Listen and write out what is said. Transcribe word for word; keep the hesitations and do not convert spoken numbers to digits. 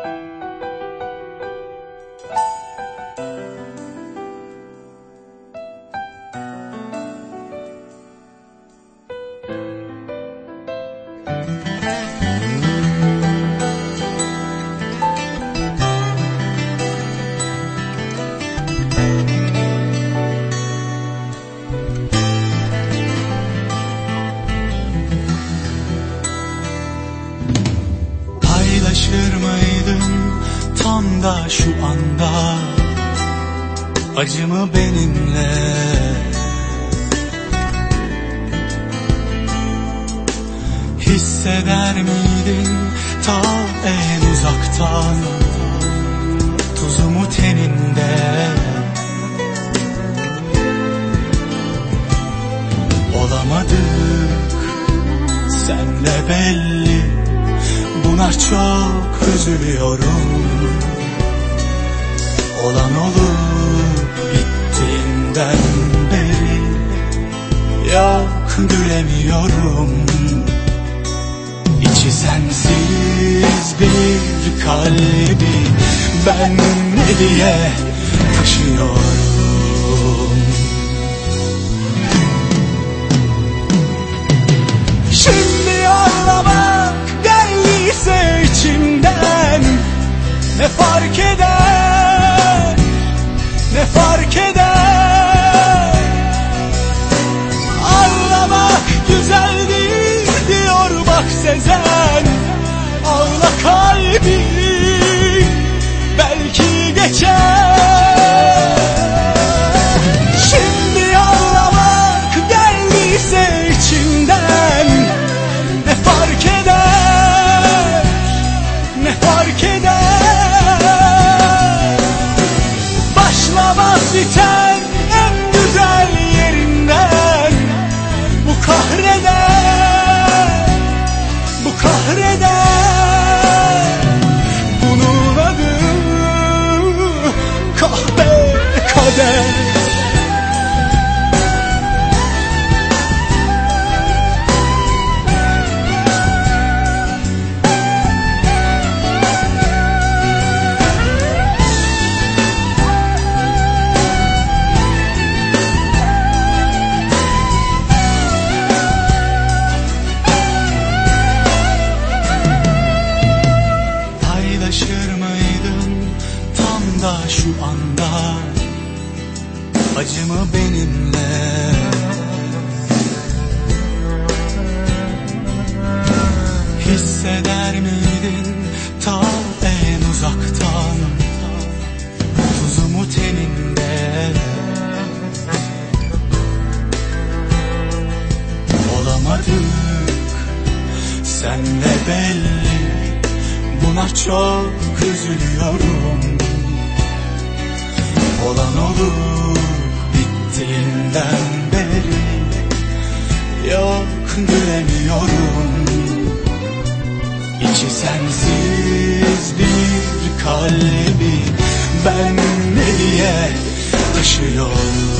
Paylaşır mıydın tam da şu anda acımı benimle? Hisseder miydin ta en uzaktan tuzumu teninde? Olamadık senle belli, buna çok üzülüyorum. Olan olup bittiğinden beri yok gülemiyorum. İçi sensiz bir kalbi ben ne diye taşıyorum? Şimdi anlamak geldiyse içimden, ne fark eder, ne fark eder? Anlamak güzeldir diyor bak Sezen. Ağla kalbim, belki geçer. Şimdi anlamak geldiyse içimden, ne fark eder, ne fark eder? Başlamaz biten en güzel yerinden. Bu kahreder, bu kahreder. Bunun adı kahpe kader. Şu anda acımı benimle, hisseder miydin ta en uzaktan tuzumu teninde? Olamadık senle belli, buna çok üzülüyorum. Olan olur bittiğinden beri yok gülemiyorum. İçi sensiz bir kalbi ben ne diye taşıyorum?